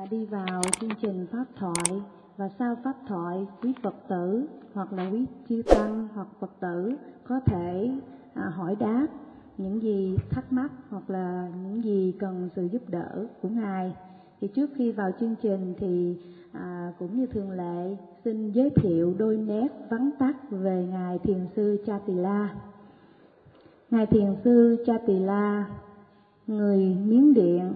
đi vào chương trình pháp thoại, và sau pháp thoại quý Phật tử hoặc là quý chư tăng hoặc Phật tử có thể hỏi đáp những gì thắc mắc hoặc là những gì cần sự giúp đỡ của Ngài. Thì trước khi vào chương trình thì cũng như thường lệ xin giới thiệu đôi nét vắn tắt về Ngài Thiền sư Cha Tỳ La. Ngài Thiền sư Cha Tỳ La, người Miến Điện.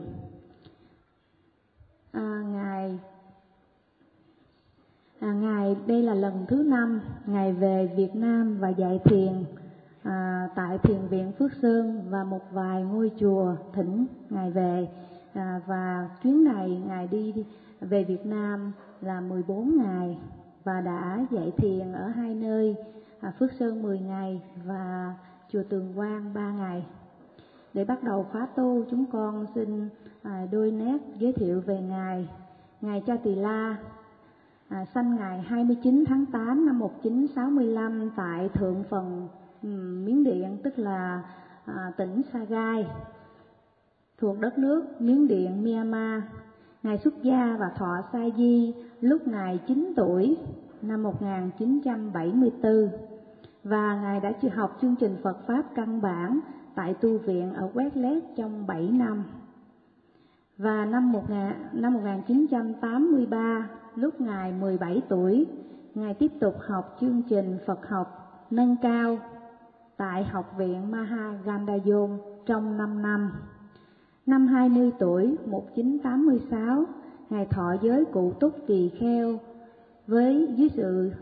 Ngài đây là lần thứ 5 Ngài về Việt Nam và dạy thiền tại Thiền viện Phước Sơn và một vài ngôi chùa thỉnh Ngài về. Và chuyến này Ngài đi về Việt Nam là 14 ngày và đã dạy thiền ở hai nơi, Phước Sơn 10 ngày và chùa Tường Quang 3 ngày. Để bắt đầu khóa tu, chúng con xin đôi nét giới thiệu về Ngài. Ngài Cha Tỳ La sanh ngày 29 tháng 8 năm 1965 tại Thượng Phần, Miến Điện, tức là tỉnh Sagai, thuộc đất nước Miến Điện, Myanmar. Ngài xuất gia và thọ sa di lúc Ngài 9 tuổi năm 1974 và Ngài đã học chương trình Phật Pháp căn bản tại tu viện ở Quét trong 7 năm. Và năm 1983, lúc Ngài 17 tuổi, Ngài tiếp tục học chương trình Phật học nâng cao tại Học viện Mahagandayom trong 5 năm. Năm 20 tuổi, 1986, Ngài thọ giới Cụ Túc Tỳ Kheo dưới sự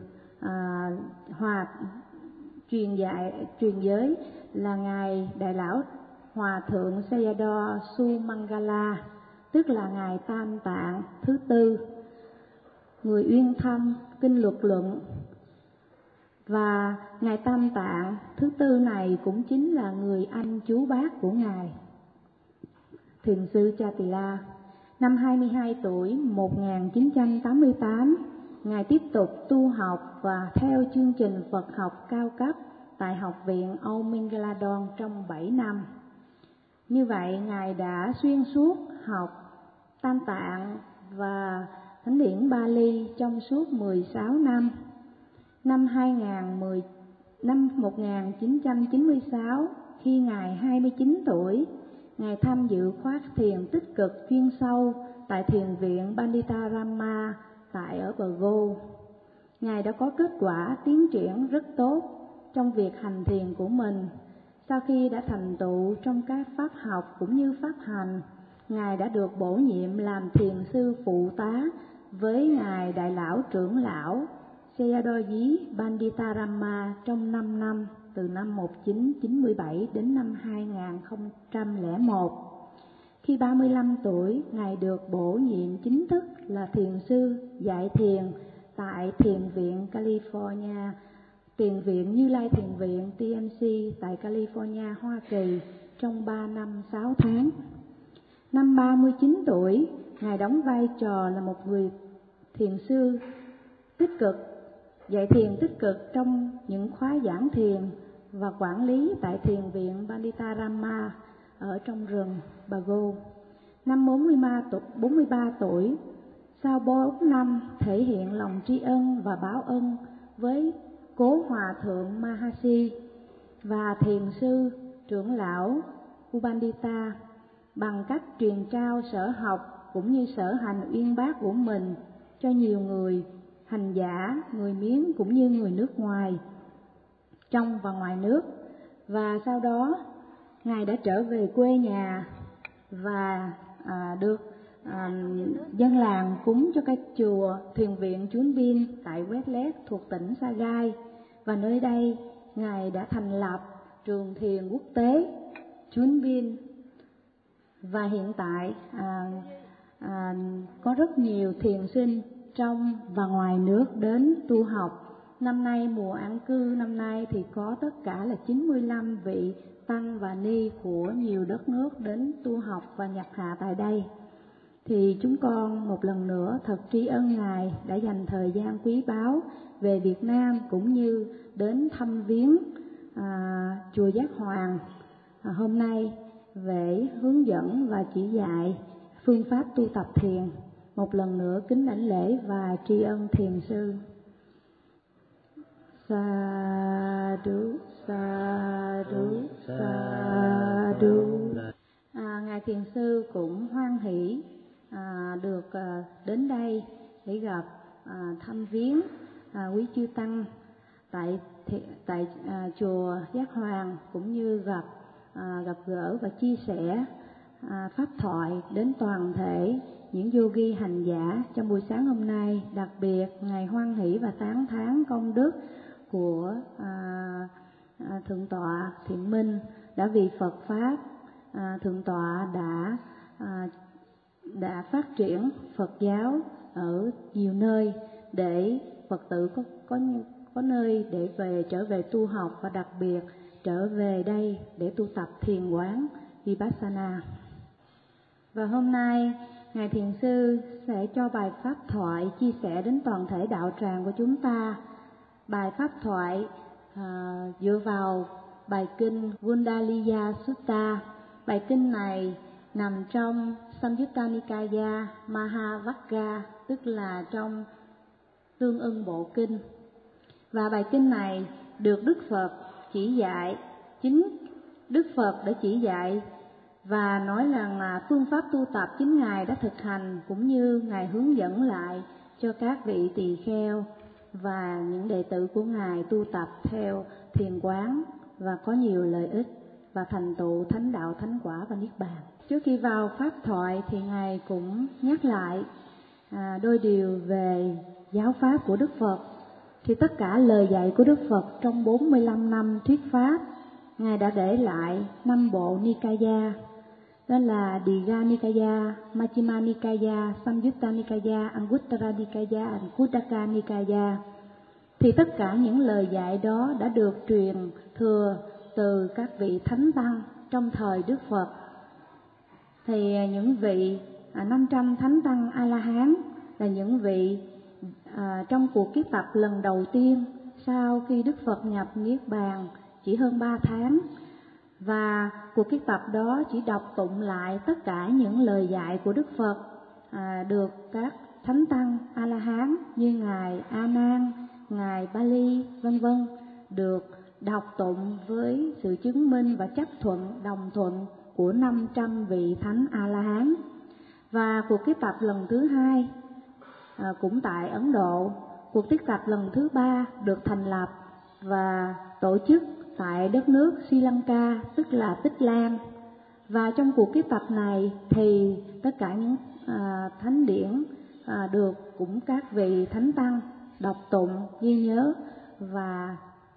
truyền giới là Ngài Đại Lão Hòa Thượng Sayadaw Sumangala, tức là Ngài Tam Tạng thứ tư, người uyên thâm kinh luật luận. Và Ngài Tam Tạng thứ tư này cũng chính là người anh chú bác của Ngài Thiền sư Cha Tỳ La. Năm 22 tuổi, 1988, Ngài tiếp tục tu học và theo chương trình Phật học cao cấp tại Học viện Âu Mingaladon trong 7 năm. Như vậy, Ngài đã xuyên suốt học Tam Tạng và Thánh điển Bali trong suốt 16 năm. Năm 1996, khi Ngài 29 tuổi, Ngài tham dự khóa thiền tích cực chuyên sâu tại Thiền viện Pandita Rama tại ở Bờ Gô. Ngài đã có kết quả tiến triển rất tốt trong việc hành thiền của mình. Sau khi đã thành tựu trong các pháp học cũng như pháp hành, Ngài đã được bổ nhiệm làm thiền sư phụ tá với Ngài Đại Lão Trưởng Lão Sayadaw Pandita Rama trong 5 năm, từ năm 1997 đến năm 2001. Khi 35 tuổi, Ngài được bổ nhiệm chính thức là thiền sư dạy thiền tại Thiền viện California, Thiền viện Như Lai Thiền viện TMC tại California, Hoa Kỳ trong 3 năm 6 tháng. Năm 39 tuổi, Ngài đóng vai trò là một người thiền sư tích cực, dạy thiền tích cực trong những khóa giảng thiền và quản lý tại Thiền viện Pandita Rama ở trong rừng Bago. Năm 43 tuổi, sau 4 năm thể hiện lòng tri ân và báo ân với Cố Hòa Thượng Mahasi và Thiền sư Trưởng lão Upandita bằng cách truyền trao sở học cũng như sở hành uyên bác của mình cho nhiều người hành giả, người Miến cũng như người nước ngoài, trong và ngoài nước. Và sau đó, Ngài đã trở về quê nhà và được dân làng cúng cho các chùa Thiền viện Chun Bin tại Quét thuộc tỉnh Sagai. Và nơi đây, Ngài đã thành lập trường thiền quốc tế Chun Bin. Và hiện tại có rất nhiều thiền sinh trong và ngoài nước đến tu học. Năm nay mùa an cư năm nay thì có tất cả là 95 vị tăng và ni của nhiều đất nước đến tu học và nhập hạ tại đây. Thì chúng con một lần nữa thật tri ân Ngài đã dành thời gian quý báu về Việt Nam cũng như đến thăm viếng chùa Giác Hoàng hôm nay để hướng dẫn và chỉ dạy phương pháp tu tập thiền. một lần nữa kính đảnh lễ và tri ân thiền sư. Sa du, sa du, sa du. Ngài thiền sư cũng hoan hỷ được đến đây để gặp thăm viếng quý chư tăng tại chùa Giác Hoàng, cũng như gặp gỡ và chia sẻ pháp thoại đến toàn thể những yogi hành giả trong buổi sáng hôm nay. Đặc biệt ngài hoan hỷ và tán thán công đức của thượng tọa Thiện Minh đã vì Phật pháp. Thượng tọa đã phát triển Phật giáo ở nhiều nơi để Phật tử có nơi để trở về tu học, và đặc biệt trở về đây để tu tập thiền quán Vipassana. Và hôm nay ngài thiền sư sẽ cho bài pháp thoại chia sẻ đến toàn thể đạo tràng của chúng ta. Bài pháp thoại dựa vào bài kinh Kundalini Sutta. Bài kinh này nằm trong Samyutta Nikaya Mahavagga, tức là trong Tương Ưng Bộ Kinh. Và bài kinh này được Đức Phật chỉ dạy, chính Đức Phật đã chỉ dạy và nói rằng là phương pháp tu tập chính Ngài đã thực hành, cũng như Ngài hướng dẫn lại cho các vị tỳ kheo và những đệ tử của Ngài tu tập theo thiền quán và có nhiều lợi ích và thành tựu thánh đạo, thánh quả và niết bàn. Trước khi vào pháp thoại thì Ngài cũng nhắc lại đôi điều về giáo pháp của Đức Phật. Thì tất cả lời dạy của Đức Phật trong 45 năm thuyết pháp, Ngài đã để lại 5 bộ Nikaya, đó là Digha Nikaya, Majjhima Nikaya, Samyutta Nikaya, Anguttara Nikaya và Khuddaka Nikaya. Thì tất cả những lời dạy đó đã được truyền thừa từ các vị thánh tăng trong thời Đức Phật. Thì những vị 500 thánh tăng A-la-hán là những vị trong cuộc kiết tập lần đầu tiên sau khi Đức Phật nhập Niết Bàn chỉ hơn 3 tháng. Và cuộc kiết tập đó chỉ đọc tụng lại tất cả những lời dạy của Đức Phật, được các thánh tăng A-la-hán như Ngài A Nan, Ngài Bali vân vân được đọc tụng với sự chứng minh và chấp thuận, đồng thuận của 500 vị thánh A-la-hán. Và cuộc kiết tập lần thứ 2 cũng tại Ấn Độ, cuộc kiết tập lần thứ 3 được thành lập và tổ chức tại đất nước Sri Lanka, tức là Tích Lan. Và trong cuộc kiết tập này thì tất cả những thánh điển được cũng các vị thánh tăng đọc tụng, ghi nhớ và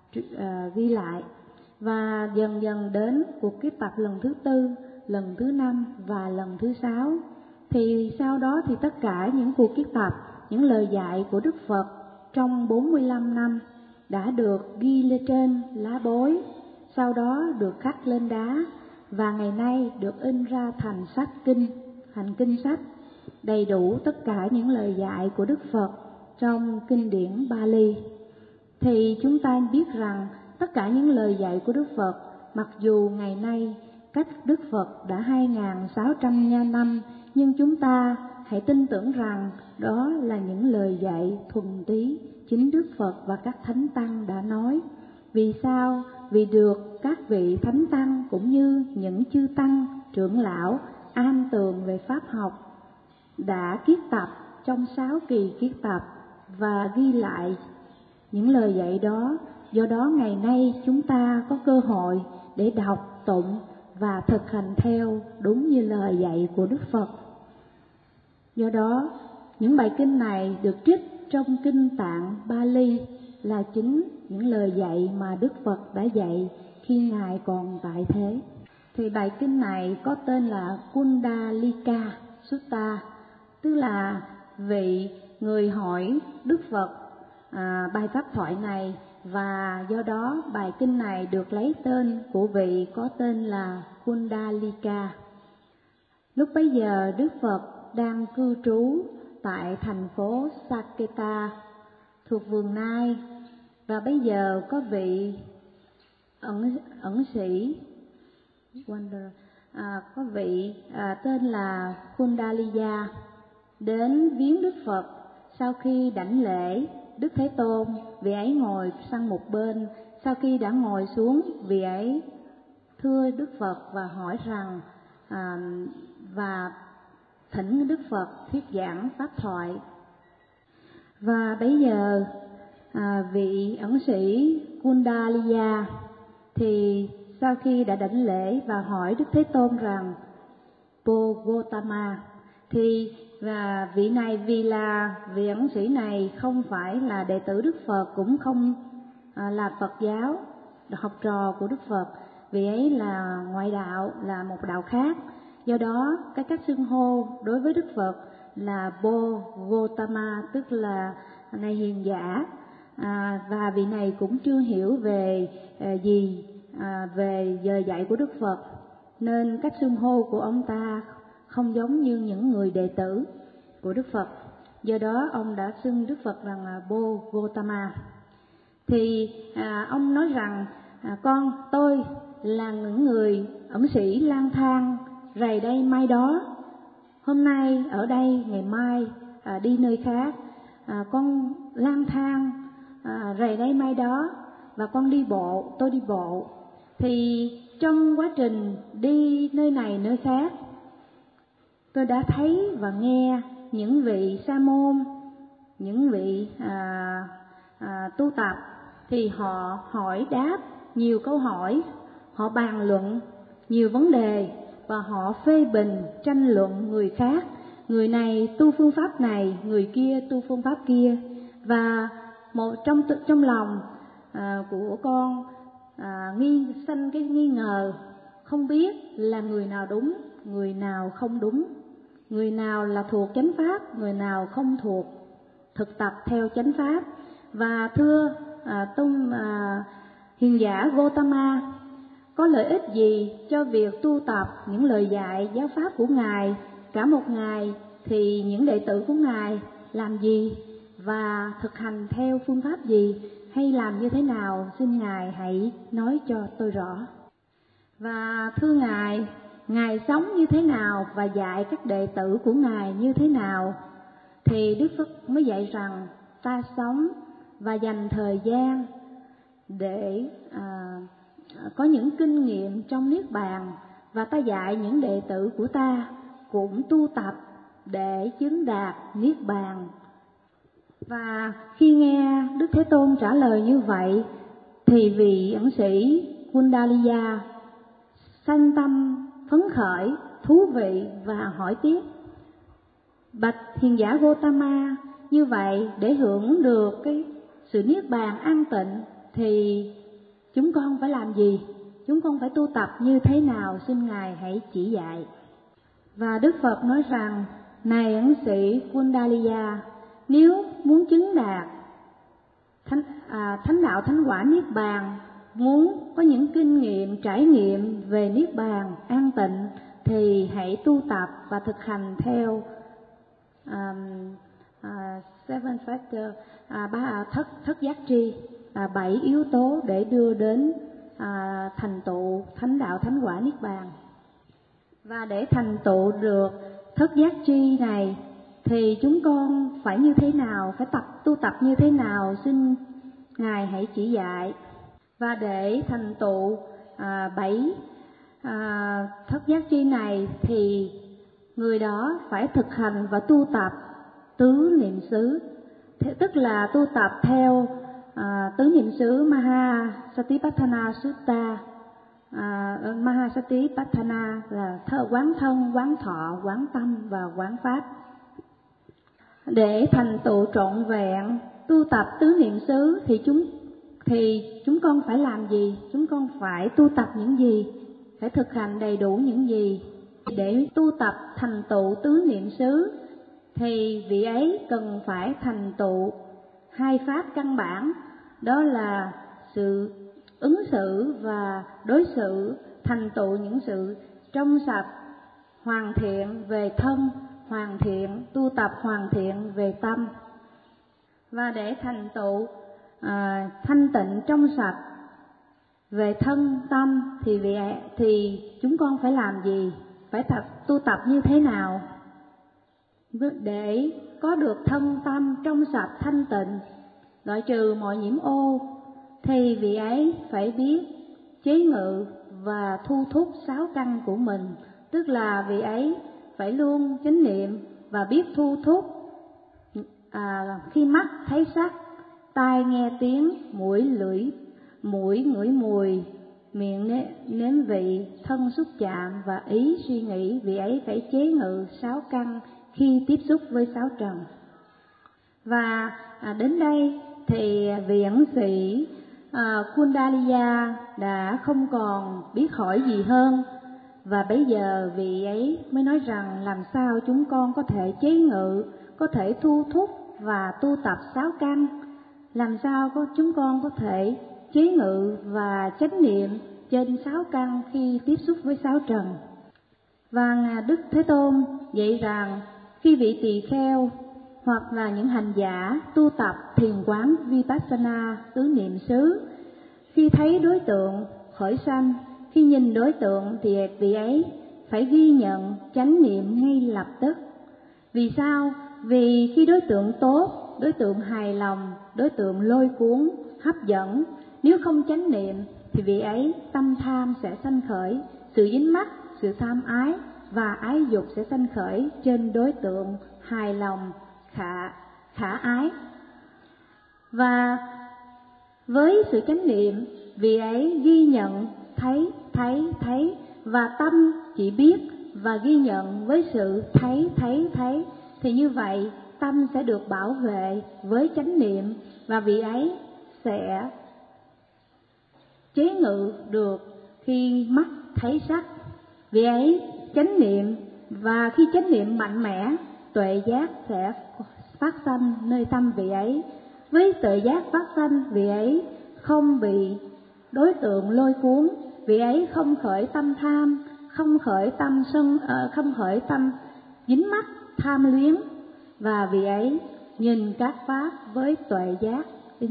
ghi lại. Và dần dần đến cuộc kiết tập lần thứ 4, lần thứ 5 và lần thứ 6. Thì sau đó thì tất cả những cuộc kiết tập, những lời dạy của Đức Phật trong 45 năm đã được ghi lên trên lá bối, sau đó được khắc lên đá và ngày nay được in ra thành sách kinh, thành kinh sách, đầy đủ tất cả những lời dạy của Đức Phật trong kinh điển Bali. Thì chúng ta biết rằng tất cả những lời dạy của Đức Phật, mặc dù ngày nay cách Đức Phật đã 2.600 năm, nhưng chúng ta hãy tin tưởng rằng đó là những lời dạy thuần túy chính Đức Phật và các thánh tăng đã nói. Vì sao? Vì được các vị thánh tăng cũng như những chư tăng, trưởng lão am tường về pháp học đã kiết tập trong 6 kỳ kiết tập và ghi lại những lời dạy đó. Do đó ngày nay chúng ta có cơ hội để đọc tụng và thực hành theo đúng như lời dạy của Đức Phật. Do đó những bài kinh này được trích trong kinh Tạng Bali là chính những lời dạy mà Đức Phật đã dạy khi Ngài còn tại thế. Thì bài kinh này có tên là Kundalika Sutta, tức là vị người hỏi Đức Phật bài pháp thoại này, và do đó bài kinh này được lấy tên của vị có tên là Kundalika. Lúc bấy giờ Đức Phật đang cư trú tại thành phố Saketa thuộc vườn Nai, và bây giờ có vị ẩn sĩ có vị tên là Kundaliya đến viếng Đức Phật. Sau khi đảnh lễ Đức Thế Tôn, vị ấy ngồi sang một bên. Sau khi đã ngồi xuống, vị ấy thưa Đức Phật và hỏi rằng và thỉnh Đức Phật thuyết giảng pháp thoại. Và bây giờ vị ẩn sĩ Kundaliya thì sau khi đã đảnh lễ và hỏi Đức Thế Tôn rằng: Bồ Gotama, thì vị này, vì là vị ẩn sĩ này không phải là đệ tử Đức Phật, cũng không là Phật giáo, học trò của Đức Phật, vị ấy là ngoại đạo, là một đạo khác. Do đó cái cách xưng hô đối với Đức Phật là Bồ Gotama, tức là này hiền giả. Và vị này cũng chưa hiểu về về giờ dạy của Đức Phật, nên cách xưng hô của ông ta không giống như những người đệ tử của Đức Phật. Do đó ông đã xưng Đức Phật rằng là Bồ Gotama. Thì ông nói rằng tôi là những người ẩn sĩ lang thang rày đây mai đó, hôm nay ở đây, ngày mai đi nơi khác. Con lang thang rày đây mai đó, và con đi bộ, tôi đi bộ. Thì trong quá trình đi nơi này nơi khác, tôi đã thấy và nghe những vị sa môn, những vị tu tập, thì họ hỏi đáp nhiều câu hỏi, họ bàn luận nhiều vấn đề, và họ phê bình tranh luận người khác. Người này tu phương pháp này, người kia tu phương pháp kia. Và trong lòng của con sanh cái nghi ngờ, không biết là người nào đúng, người nào không đúng, người nào là thuộc chánh pháp, người nào không thuộc thực tập theo chánh pháp. Và thưa hiền giả Gotama, có lợi ích gì cho việc tu tập những lời dạy giáo pháp của Ngài? Cả một ngày thì những đệ tử của Ngài làm gì và thực hành theo phương pháp gì, hay làm như thế nào? Xin Ngài hãy nói cho tôi rõ. Và thưa Ngài sống như thế nào và dạy các đệ tử của Ngài như thế nào? Thì Đức Phật mới dạy rằng ta sống và dành thời gian để có những kinh nghiệm trong Niết Bàn, và ta dạy những đệ tử của ta cũng tu tập để chứng đạt Niết Bàn. Và khi nghe Đức Thế Tôn trả lời như vậy, thì vị ẩn sĩ Kundaliya sanh tâm phấn khởi, thú vị và hỏi tiếp: Bạch hiền giả Gotama, như vậy để hưởng được cái sự Niết Bàn an tịnh thì chúng con phải làm gì? Chúng con phải tu tập như thế nào? Xin Ngài hãy chỉ dạy. Và Đức Phật nói rằng: Này ẩn sĩ Kundaliya, nếu muốn chứng đạt thánh đạo thánh quả Niết Bàn, muốn có những kinh nghiệm trải nghiệm về Niết Bàn an tịnh, thì hãy tu tập và thực hành theo seven factor, thất giác tri, 7 yếu tố để đưa đến thành tựu thánh đạo thánh quả Niết Bàn. Và để thành tựu được thất giác tri này thì chúng con phải như thế nào, phải tu tập như thế nào? Xin Ngài hãy chỉ dạy. Và để thành tựu 7 thất giác tri này thì người đó phải thực hành và tu tập tứ niệm xứ, tức là tu tập theo tứ niệm xứ Mahasatipatthana Sutta. Mahasatipatthana là quán thân, quán thọ, quán tâm và quán pháp. Để thành tựu trọn vẹn tu tập tứ niệm xứ thì chúng con phải làm gì? Chúng con phải tu tập những gì? Phải thực hành đầy đủ những gì? Để tu tập thành tựu tứ niệm xứ thì vị ấy cần phải thành tựu 2 pháp căn bản, đó là sự ứng xử và đối xử, thành tựu những sự trong sạch, hoàn thiện về thân, hoàn thiện, tu tập hoàn thiện về tâm. Và để thành tựu thanh tịnh trong sạch về thân tâm thì chúng con phải làm gì? Phải tu tập như thế nào? để có được thân tâm trong sạch thanh tịnh, loại trừ mọi nhiễm ô, thì vị ấy phải biết chế ngự và thu thúc sáu căn của mình, tức là vị ấy phải luôn chánh niệm và biết thu thúc khi mắt thấy sắc, tai nghe tiếng, mũi ngửi mùi, miệng nếm vị, thân xúc chạm và ý suy nghĩ. Vị ấy phải chế ngự sáu căn khi tiếp xúc với sáu trần. Và đến đây thì vị ẩn sĩ Kundalaya đã không còn biết hỏi gì hơn, và bây giờ vị ấy mới nói rằng làm sao chúng con có thể chế ngự, có thể thu thúc và tu tập sáu căn, làm sao chúng con có thể chế ngự và chánh niệm trên sáu căn khi tiếp xúc với sáu trần. Và Đức Thế Tôn dạy rằng khi vị tỳ kheo hoặc là những hành giả tu tập thiền quán Vipassana tứ niệm xứ, khi thấy đối tượng khởi sanh, khi nhìn đối tượng thì vị ấy phải ghi nhận chánh niệm ngay lập tức. Vì sao? Vì khi đối tượng tốt, đối tượng hài lòng, đối tượng lôi cuốn, hấp dẫn, nếu không chánh niệm thì vị ấy tâm tham sẽ sanh khởi, sự dính mắc, sự tham ái và ái dục sẽ sanh khởi trên đối tượng hài lòng, khả ái. Và với sự chánh niệm, vị ấy ghi nhận thấy và tâm chỉ biết và ghi nhận với sự thấy, thì như vậy tâm sẽ được bảo vệ với chánh niệm và vị ấy sẽ chế ngự được khi mắt thấy sắc. Vị ấy chánh niệm, và khi chánh niệm mạnh mẽ, tuệ giác sẽ phát sanh nơi tâm vị ấy. Với tuệ giác phát sanh, vị ấy không bị đối tượng lôi cuốn, vị ấy không khởi tâm tham, không khởi tâm sân, không khởi tâm dính mắc tham luyến, và vị ấy nhìn các pháp với tuệ giác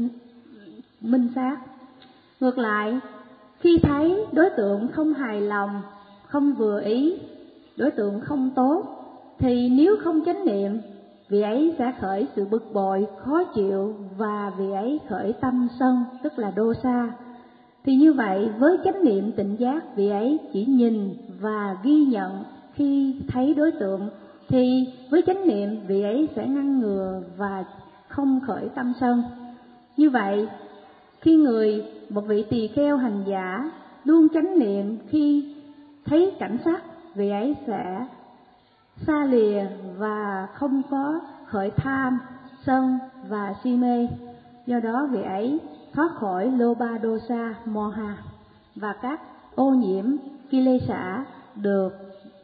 minh sát. Ngược lại, khi thấy đối tượng không hài lòng, không vừa ý, đối tượng không tốt, thì nếu không chánh niệm, vị ấy sẽ khởi sự bực bội, khó chịu, và vị ấy khởi tâm sân, tức là dosa. Thì như vậy, với chánh niệm tịnh giác, vị ấy chỉ nhìn và ghi nhận khi thấy đối tượng, thì với chánh niệm vị ấy sẽ ngăn ngừa và không khởi tâm sân. Như vậy, khi một vị tỳ kheo hành giả luôn chánh niệm khi thấy cảnh sắc, vị ấy sẽ xa lìa và không có khởi tham, sân và si mê. Do đó vị ấy thoát khỏi Lobha Dosa Moha, và các ô nhiễm Kilesa được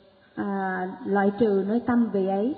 loại trừ nơi tâm vị ấy.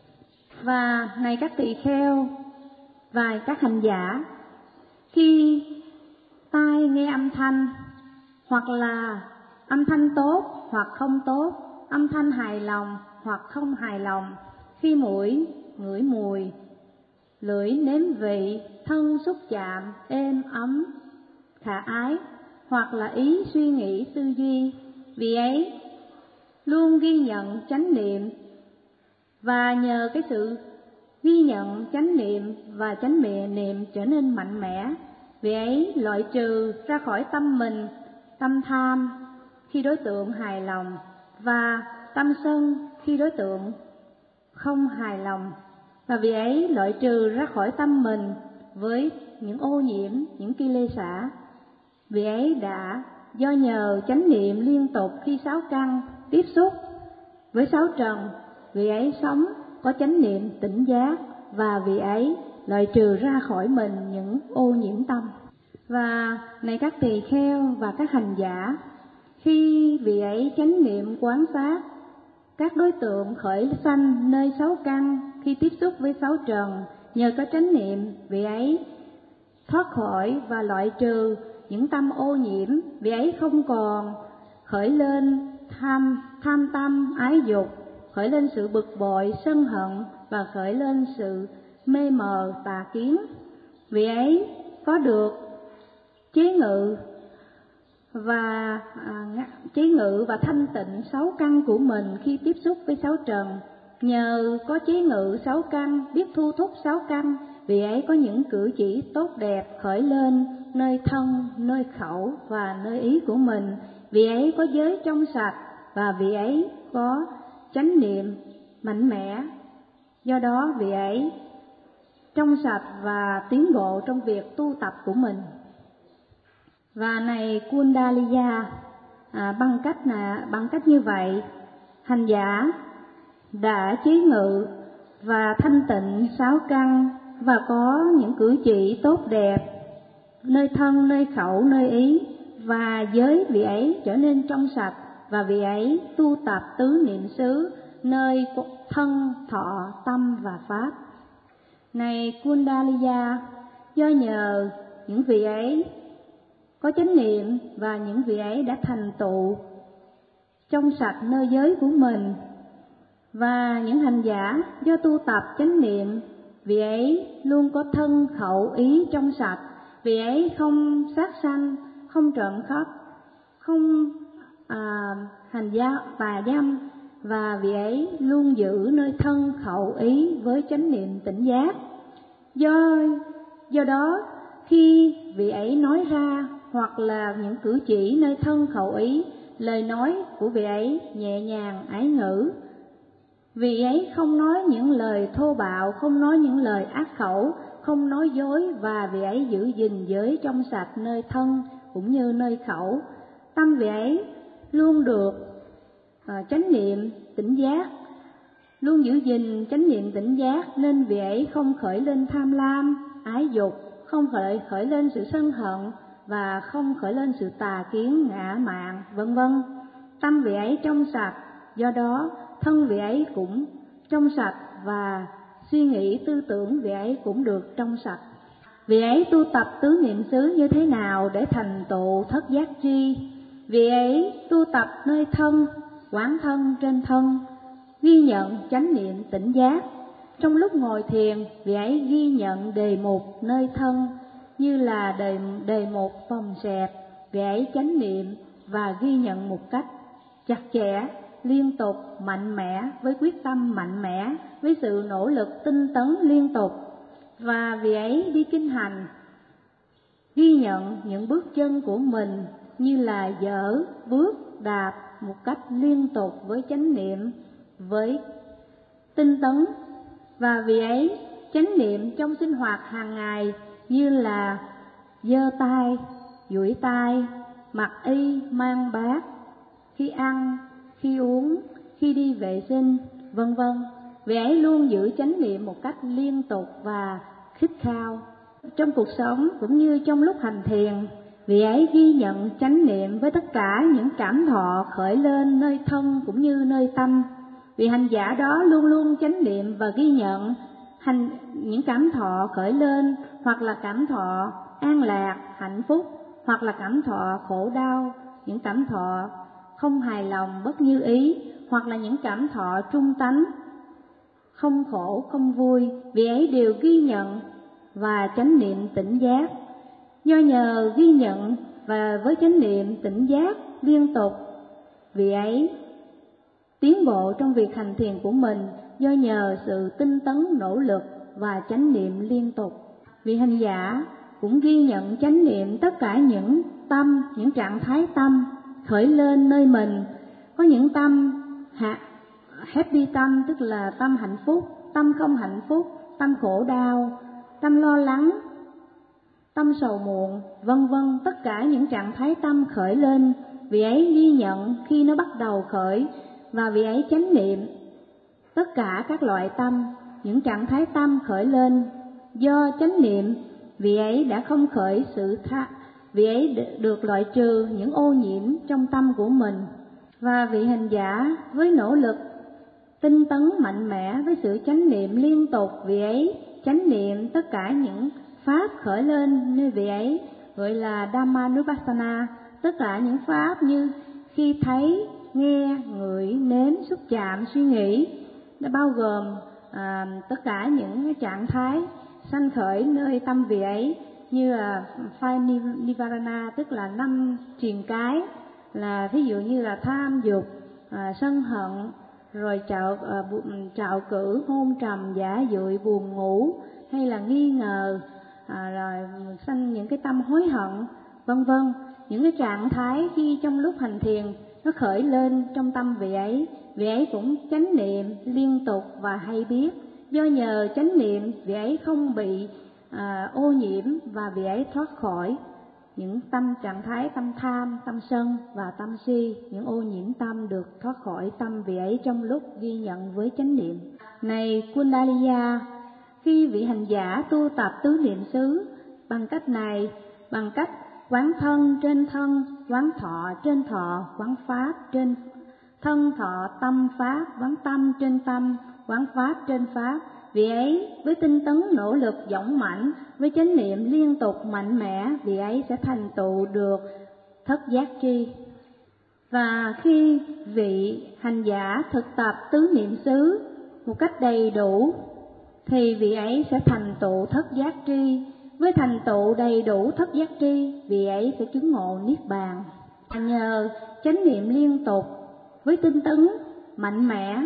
Và này các tỳ kheo và các hành giả, khi tai nghe âm thanh, hoặc là âm thanh tốt hoặc không tốt, âm thanh hài lòng hoặc không hài lòng, khi mũi ngửi mùi, lưỡi nếm vị, thân xúc chạm êm ấm, khả ái, hoặc là ý suy nghĩ tư duy, vị ấy luôn ghi nhận chánh niệm, và nhờ cái sự ghi nhận chánh niệm và chánh niệm trở nên mạnh mẽ, vị ấy loại trừ ra khỏi tâm mình tâm tham khi đối tượng hài lòng, và tâm sân khi đối tượng không hài lòng, và vị ấy loại trừ ra khỏi tâm mình với những ô nhiễm, những kilesa. Vị ấy đã do nhờ chánh niệm liên tục khi sáu căn tiếp xúc với sáu trần, vị ấy sống có chánh niệm tỉnh giác, và vị ấy loại trừ ra khỏi mình những ô nhiễm tâm. Và này các tỳ kheo và các hành giả, khi vị ấy chánh niệm quán sát các đối tượng khởi sanh nơi sáu căn khi tiếp xúc với sáu trần, nhờ có chánh niệm, vị ấy thoát khỏi và loại trừ những tâm ô nhiễm, vị ấy không còn khởi lên tham tâm, ái dục, khởi lên sự bực bội, sân hận, và khởi lên sự mê mờ, tà kiến. Vị ấy có được chế ngự và thanh tịnh sáu căn của mình khi tiếp xúc với sáu trần, Nhờ có chế ngự 6 căn, biết thu thúc 6 căn, vị ấy có những cử chỉ tốt đẹp khởi lên nơi thân, nơi khẩu và nơi ý của mình. Vị ấy có giới trong sạch và vị ấy có chánh niệm mạnh mẽ. Do đó vị ấy trong sạch và tiến bộ trong việc tu tập của mình. Và này Kundalaya, bằng cách như vậy, hành giả đã chế ngự và thanh tịnh 6 căn và có những cử chỉ tốt đẹp nơi thân, nơi khẩu, nơi ý, và giới vị ấy trở nên trong sạch, và vị ấy tu tập tứ niệm xứ nơi thân, thọ, tâm và pháp. Này Kundalaya, do nhờ những vị ấy có chánh niệm và những vị ấy đã thành tựu trong sạch nơi giới của mình, và những hành giả do tu tập chánh niệm, vị ấy luôn có thân, khẩu, ý trong sạch, vị ấy không sát sanh, không trộm cắp, không hành tà dâm, và vị ấy luôn giữ nơi thân, khẩu, ý với chánh niệm tỉnh giác. Do đó khi vị ấy nói ra hoặc là những cử chỉ nơi thân, khẩu, ý, lời nói của vị ấy nhẹ nhàng, ái ngữ. Vị ấy không nói những lời thô bạo, không nói những lời ác khẩu, không nói dối, và vị ấy giữ gìn giới trong sạch nơi thân cũng như nơi khẩu. Tâm vị ấy luôn được chánh niệm tỉnh giác, luôn giữ gìn chánh niệm tỉnh giác, nên vị ấy không khởi lên tham lam, ái dục, không khởi lên sự sân hận và không khởi lên sự tà kiến, ngã mạn, vân vân. Tâm vị ấy trong sạch, do đó thân vị ấy cũng trong sạch và suy nghĩ tư tưởng vị ấy cũng được trong sạch. Vị ấy tu tập tứ niệm xứ như thế nào để thành tựu thất giác tri? Vị ấy tu tập nơi thân, quán thân trên thân, ghi nhận chánh niệm tỉnh giác. Trong lúc ngồi thiền, vị ấy ghi nhận đề mục nơi thân như là đề mục phòng xẹp. Vị ấy chánh niệm và ghi nhận một cách chặt chẽ, liên tục, mạnh mẽ, với quyết tâm mạnh mẽ, với sự nỗ lực tinh tấn liên tục. Và vị ấy đi kinh hành, ghi nhận những bước chân của mình như là dở, bước, đạp một cách liên tục với chánh niệm, với tinh tấn. Và vị ấy chánh niệm trong sinh hoạt hàng ngày như là giơ tay, duỗi tay, mặc y, mang bát, khi ăn, khi uống, khi đi vệ sinh, vân vân. Vị ấy luôn giữ chánh niệm một cách liên tục và khít khao. Trong cuộc sống cũng như trong lúc hành thiền, vị ấy ghi nhận chánh niệm với tất cả những cảm thọ khởi lên nơi thân cũng như nơi tâm. Vị hành giả đó luôn luôn chánh niệm và ghi nhận những cảm thọ khởi lên, hoặc là cảm thọ an lạc, hạnh phúc, hoặc là cảm thọ khổ đau, những cảm thọ không hài lòng, bất như ý, hoặc là những cảm thọ trung tánh, không khổ, không vui. Vị ấy đều ghi nhận và chánh niệm tỉnh giác. Do nhờ ghi nhận và với chánh niệm tỉnh giác liên tục, vị ấy tiến bộ trong việc hành thiền của mình do nhờ sự tinh tấn nỗ lực và chánh niệm liên tục. Vị hành giả cũng ghi nhận chánh niệm tất cả những tâm, những trạng thái tâm khởi lên nơi mình. Có những tâm happy tâm, tức là tâm hạnh phúc, tâm không hạnh phúc, tâm khổ đau, tâm lo lắng, tâm sầu muộn, vân vân. Tất cả những trạng thái tâm khởi lên, vị ấy ghi nhận khi nó bắt đầu khởi, và vị ấy chánh niệm tất cả các loại tâm, những trạng thái tâm khởi lên. Do chánh niệm, vị ấy đã không khởi vị ấy được loại trừ những ô nhiễm trong tâm của mình. Và vị hành giả với nỗ lực tinh tấn mạnh mẽ với sự chánh niệm liên tục, vị ấy chánh niệm tất cả những pháp khởi lên nơi vị ấy, gọi là Dhammanupassana. Tất cả những pháp như khi thấy, nghe, ngửi, nếm, xúc chạm, suy nghĩ, nó bao gồm tất cả những trạng thái sanh khởi nơi tâm vị ấy, như là Phai Nivarana, tức là 5 triền cái, là ví dụ như là tham dục, sân hận, rồi trạo cử hôn trầm giả dụi buồn ngủ, hay là nghi ngờ, rồi sanh những cái tâm hối hận, vân vân. Những cái trạng thái khi trong lúc hành thiền nó khởi lên trong tâm vị ấy cũng chánh niệm liên tục và hay biết. Do nhờ chánh niệm, vị ấy không bị ô nhiễm và vị ấy thoát khỏi những trạng thái tâm tham, tâm sân và tâm si. Những ô nhiễm tâm được thoát khỏi tâm vị ấy trong lúc ghi nhận với chánh niệm. Này Kundalaya, khi vị hành giả tu tập tứ niệm xứ bằng cách này, bằng cách quán thân trên thân, quán thọ trên thọ, quán pháp trên thân thọ, tâm pháp, quán tâm trên tâm, quán pháp trên pháp, vị ấy với tinh tấn nỗ lực dũng mãnh, với chánh niệm liên tục mạnh mẽ, vị ấy sẽ thành tựu được thất giác tri. Và khi vị hành giả thực tập tứ niệm xứ một cách đầy đủ thì vị ấy sẽ thành tựu thất giác tri. Với thành tựu đầy đủ thất giác tri, vị ấy sẽ chứng ngộ niết bàn. Nhờ chánh niệm liên tục với tinh tấn mạnh mẽ,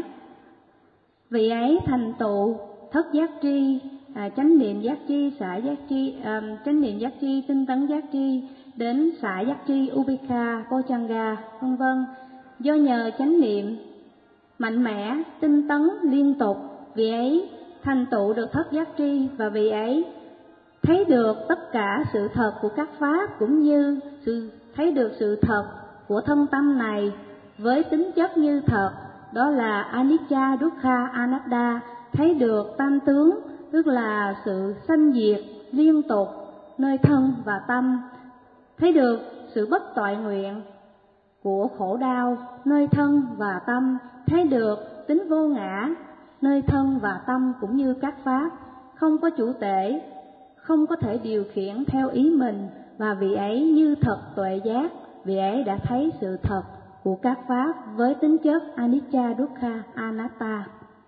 vị ấy thành tựu thất giác tri, chánh niệm giác tri, xả giác tri, chánh niệm giác tri, tinh tấn giác tri, đến xả giác tri, ubeka, bojjhanga, vân vân. Do nhờ chánh niệm mạnh mẽ, tinh tấn liên tục, vị ấy thành tựu được thất giác tri, và vị ấy thấy được tất cả sự thật của các pháp, cũng như thấy được sự thật của thân tâm này với tính chất như thật, đó là anicca, dukkha, anatta. Thấy được tam tướng, tức là sự sanh diệt liên tục nơi thân và tâm. Thấy được sự bất toại nguyện của khổ đau nơi thân và tâm. Thấy được tính vô ngã nơi thân và tâm, cũng như các pháp không có chủ tể, không có thể điều khiển theo ý mình. Và vị ấy như thật tuệ giác, vị ấy đã thấy sự thật của các pháp với tính chất anicca, dukkha, anatta.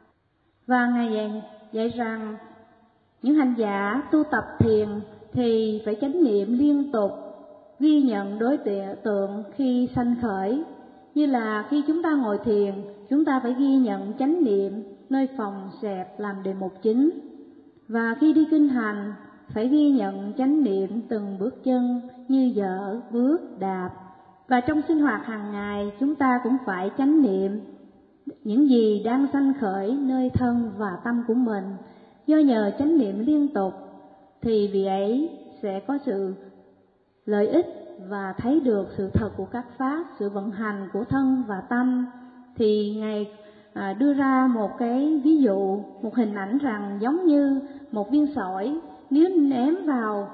Và Ngài dạy rằng những hành giả tu tập thiền thì phải chánh niệm liên tục, ghi nhận đối tượng khi sanh khởi. Như là khi chúng ta ngồi thiền, chúng ta phải ghi nhận chánh niệm nơi phòng xẹp làm đề mục chính. Và khi đi kinh hành, phải ghi nhận chánh niệm từng bước chân như dở, bước, đạp. Và trong sinh hoạt hàng ngày, chúng ta cũng phải chánh niệm những gì đang sanh khởi nơi thân và tâm của mình. Do nhờ chánh niệm liên tục thì vị ấy sẽ có sự lợi ích và thấy được sự thật của các pháp, sự vận hành của thân và tâm. Thì Ngài đưa ra một cái ví dụ, một hình ảnh rằng giống như một viên sỏi, nếu ném vào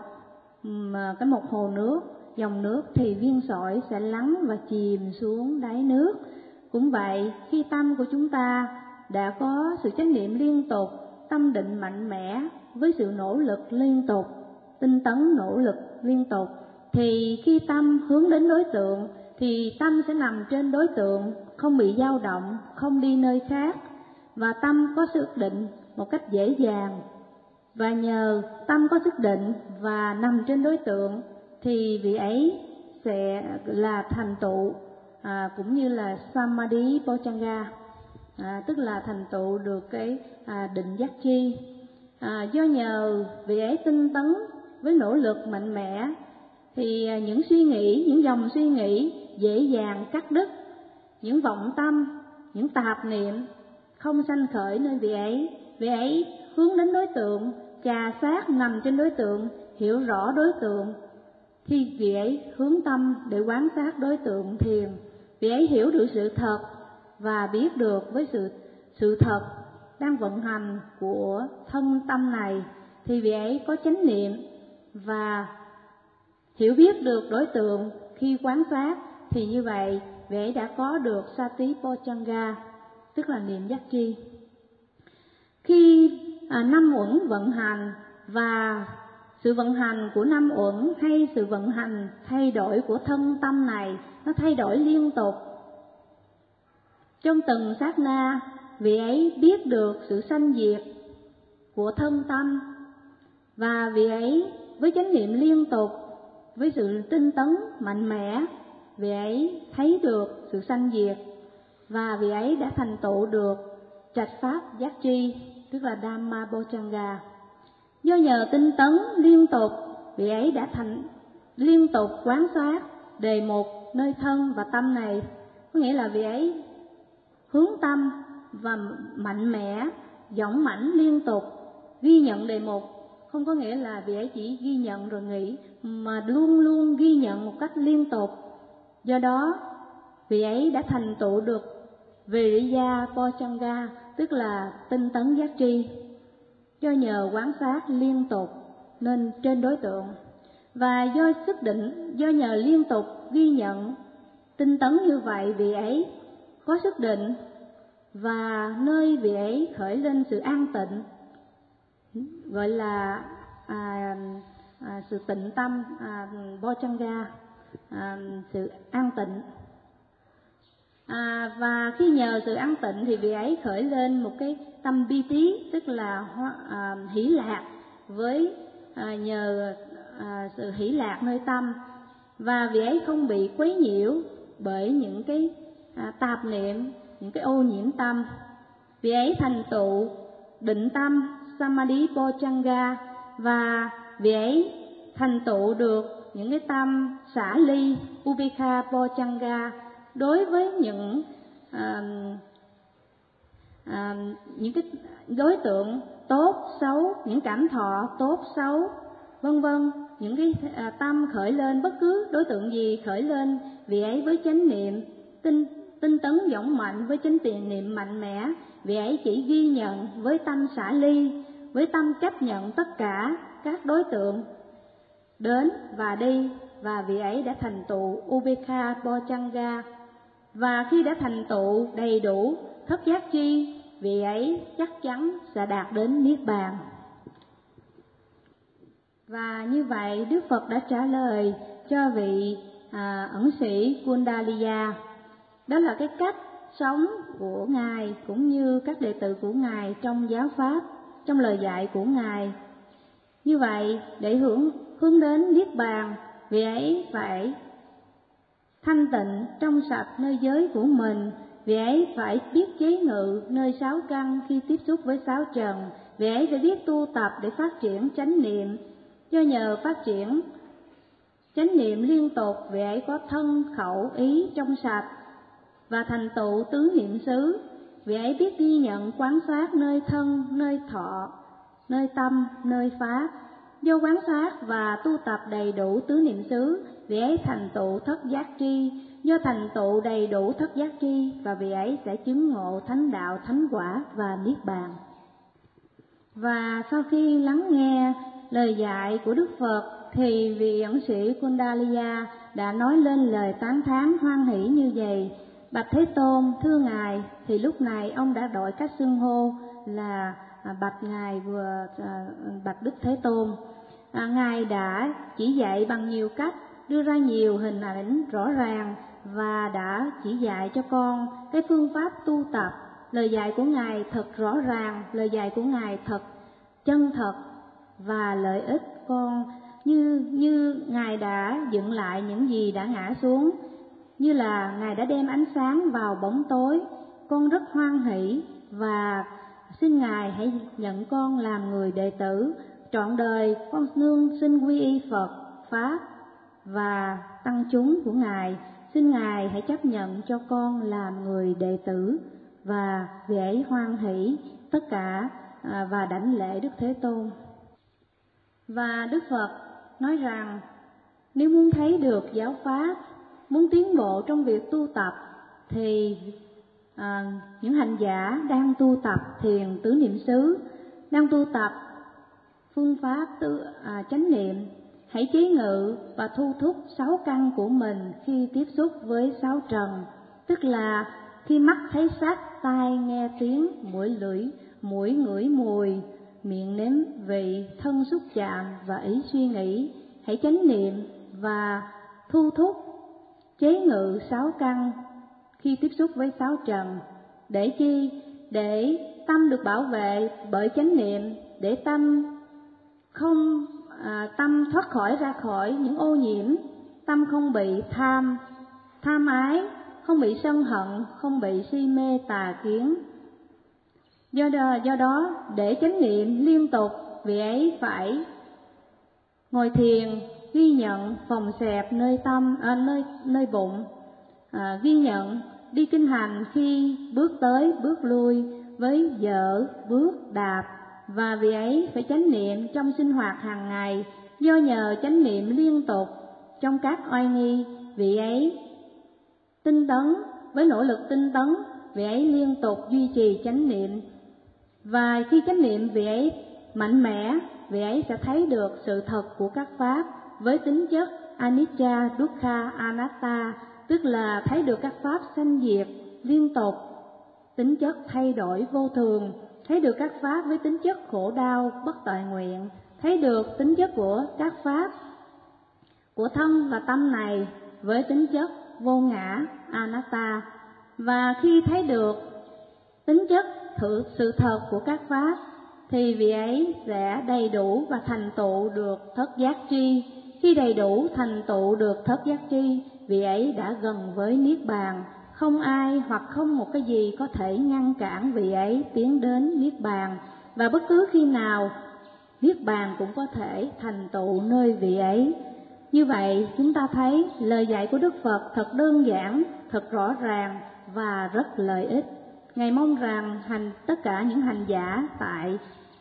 một hồ nước, dòng nước, thì viên sỏi sẽ lắng và chìm xuống đáy nước. Cũng vậy, khi tâm của chúng ta đã có sự chánh niệm liên tục, tâm định mạnh mẽ với sự nỗ lực liên tục, tinh tấn nỗ lực liên tục, thì khi tâm hướng đến đối tượng thì tâm sẽ nằm trên đối tượng, không bị dao động, không đi nơi khác, và tâm có sức định một cách dễ dàng. Và nhờ tâm có sức định và nằm trên đối tượng thì vị ấy sẽ là thành tựu cũng như là samadhi bojjhanga, tức là thành tựu được cái định giác chi. Do nhờ vị ấy tinh tấn với nỗ lực mạnh mẽ thì những suy nghĩ, những dòng suy nghĩ dễ dàng cắt đứt, những vọng tâm, những tạp niệm không sanh khởi nơi vị ấy. Vị ấy hướng đến đối tượng, chà sát nằm trên đối tượng, hiểu rõ đối tượng. Khi vị ấy hướng tâm để quan sát đối tượng thiền, vị ấy hiểu được sự thật và biết được với sự thật đang vận hành của thân tâm này, thì vị ấy có chánh niệm và hiểu biết được đối tượng. Khi quan sát thì như vậy vị ấy đã có được sati bojjhanga, tức là niệm giác chi. Khi năm uẩn vận hành, và sự vận hành của năm uẩn hay sự vận hành thay đổi của thân tâm này nó thay đổi liên tục trong từng sát na, vị ấy biết được sự sanh diệt của thân tâm, và vị ấy với chánh niệm liên tục, với sự tinh tấn mạnh mẽ, vị ấy thấy được sự sanh diệt và vị ấy đã thành tựu được trạch pháp giác tri, tức là Dhamma Bojjhanga. Do nhờ tinh tấn liên tục, vị ấy đã liên tục quán sát đề mục nơi thân và tâm này, có nghĩa là vị ấy hướng tâm và mạnh mẽ, dũng mãnh liên tục ghi nhận đề mục, không có nghĩa là vị ấy chỉ ghi nhận rồi nghỉ, mà luôn luôn ghi nhận một cách liên tục. Do đó, vị ấy đã thành tựu được Viriya Bojjhanga, tức là tinh tấn giác tri, do nhờ quán sát liên tục nên trên đối tượng. Và do nhờ liên tục ghi nhận tinh tấn như vậy, vị ấy có sức định, và nơi vị ấy khởi lên sự an tịnh, gọi là sự tịnh tâm, Bojjhanga, sự an tịnh. Và khi nhờ sự an tịnh thì vị ấy khởi lên một cái tâm bi tí, tức là hỷ lạc, với nhờ sự hỷ lạc nơi tâm, và vị ấy không bị quấy nhiễu bởi những cái tạp niệm, những cái ô nhiễm tâm. Vị ấy thành tựu định tâm Samadhi Bojjhanga, và vị ấy thành tựu được những cái tâm xả ly Upekkha Bojjhanga đối với những cái đối tượng tốt xấu, những cảm thọ tốt xấu, vân vân, những cái tâm khởi lên, bất cứ đối tượng gì khởi lên, vị ấy với chánh niệm tinh tấn dũng mạnh, với chánh niệm mạnh mẽ, vị ấy chỉ ghi nhận với tâm xả ly, với tâm chấp nhận tất cả các đối tượng đến và đi, và vị ấy đã thành tựu Upekkha Bojjhanga. Và khi đã thành tựu đầy đủ thất giác chi, vị ấy chắc chắn sẽ đạt đến Niết Bàn. Và như vậy Đức Phật đã trả lời cho vị ẩn sĩ Kundalaya. Đó là cái cách sống của Ngài cũng như các đệ tử của Ngài trong giáo pháp, trong lời dạy của Ngài. Như vậy, để hướng đến Niết Bàn, vị ấy phải thanh tịnh trong sạch nơi giới của mình, vị ấy phải biết chế ngự nơi sáu căn khi tiếp xúc với sáu trần, vị ấy phải biết tu tập để phát triển chánh niệm. Do nhờ phát triển chánh niệm liên tục, vị ấy có thân khẩu ý trong sạch và thành tựu tứ niệm xứ. Vị ấy biết ghi nhận quán sát nơi thân, nơi thọ, nơi tâm, nơi pháp. Do quán sát và tu tập đầy đủ tứ niệm xứ, vị ấy thành tựu thất giác tri. Do thành tựu đầy đủ thất giác tri, và vị ấy sẽ chứng ngộ thánh đạo, thánh quả và niết bàn. Và sau khi lắng nghe lời dạy của Đức Phật, thì vị ẩn sĩ Kundalaya đã nói lên lời tán thán hoan hỷ như vậy: Bạch Thế Tôn, thưa Ngài. Thì lúc này ông đã đổi cách xưng hô là bạch Ngài, vừa bạch Đức Thế Tôn. Ngài đã chỉ dạy bằng nhiều cách, đưa ra nhiều hình ảnh rõ ràng, và đã chỉ dạy cho con cái phương pháp tu tập. Lời dạy của Ngài thật rõ ràng, lời dạy của Ngài thật chân thật và lợi ích con, như Ngài đã dựng lại những gì đã ngã xuống, như là Ngài đã đem ánh sáng vào bóng tối. Con rất hoan hỷ và xin Ngài hãy nhận con làm người đệ tử. Trọn đời con nương xin quy y Phật, Pháp và tăng chúng của Ngài. Xin Ngài hãy chấp nhận cho con làm người đệ tử. Và vị ấy hoan hỷ tất cả và đảnh lễ Đức Thế Tôn. Và Đức Phật nói rằng nếu muốn thấy được giáo pháp, muốn tiến bộ trong việc tu tập, thì những hành giả đang tu tập thiền tứ niệm xứ, đang tu tập phương pháp chánh niệm, hãy chế ngự và thu thúc sáu căn của mình khi tiếp xúc với sáu trần, tức là khi mắt thấy sắc, tai nghe tiếng, mũi ngửi mùi, miệng nếm vị, thân xúc chạm và ý suy nghĩ. Hãy chánh niệm và thu thúc chế ngự sáu căn khi tiếp xúc với sáu trần. Để chi? Để tâm được bảo vệ bởi chánh niệm, để tâm thoát ra khỏi những ô nhiễm, tâm không bị tham ái, không bị sân hận, không bị si mê tà kiến. Do đó để chánh niệm liên tục, vị ấy phải ngồi thiền, ghi nhận phòng xẹp nơi tâm, nơi bụng, ghi nhận đi kinh hành khi bước tới bước lui với dở bước đạp, và vị ấy phải chánh niệm trong sinh hoạt hàng ngày. Do nhờ chánh niệm liên tục trong các oai nghi, vị ấy tinh tấn, với nỗ lực tinh tấn, vị ấy liên tục duy trì chánh niệm. Và khi chánh niệm vị ấy mạnh mẽ, vị ấy sẽ thấy được sự thật của các pháp với tính chất anicca, dukkha, anatta, tức là thấy được các pháp sanh diệt liên tục, tính chất thay đổi vô thường, thấy được các pháp với tính chất khổ đau, bất toại nguyện, thấy được tính chất của các pháp của thân và tâm này với tính chất vô ngã, anatta. Và khi thấy được tính chất sự thật của các pháp thì vị ấy sẽ đầy đủ và thành tựu được thất giác tri. Khi đầy đủ thành tựu được thất giác tri, vị ấy đã gần với niết bàn. Không ai hoặc không một cái gì có thể ngăn cản vị ấy tiến đến niết bàn, và bất cứ khi nào niết bàn cũng có thể thành tựu nơi vị ấy. Như vậy chúng ta thấy lời dạy của Đức Phật thật đơn giản, thật rõ ràng và rất lợi ích. Ngài mong rằng tất cả những hành giả tại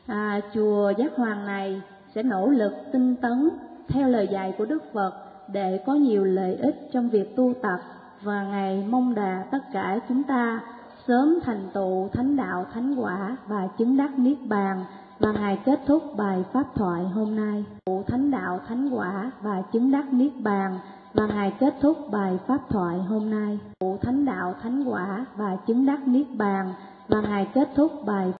chùa Giác Hoàng này sẽ nỗ lực tinh tấn theo lời dạy của Đức Phật để có nhiều lợi ích trong việc tu tập, và Ngài mong tất cả chúng ta sớm thành tựu thánh đạo, thánh quả và chứng đắc niết bàn. Và Ngài kết thúc bài pháp thoại hôm nay. Thánh đạo, thánh quả và chứng đắc niết bàn. Và Ngài kết thúc bài pháp thoại hôm nay. Thánh đạo, thánh quả và chứng đắc niết bàn. Và Ngài kết thúc bài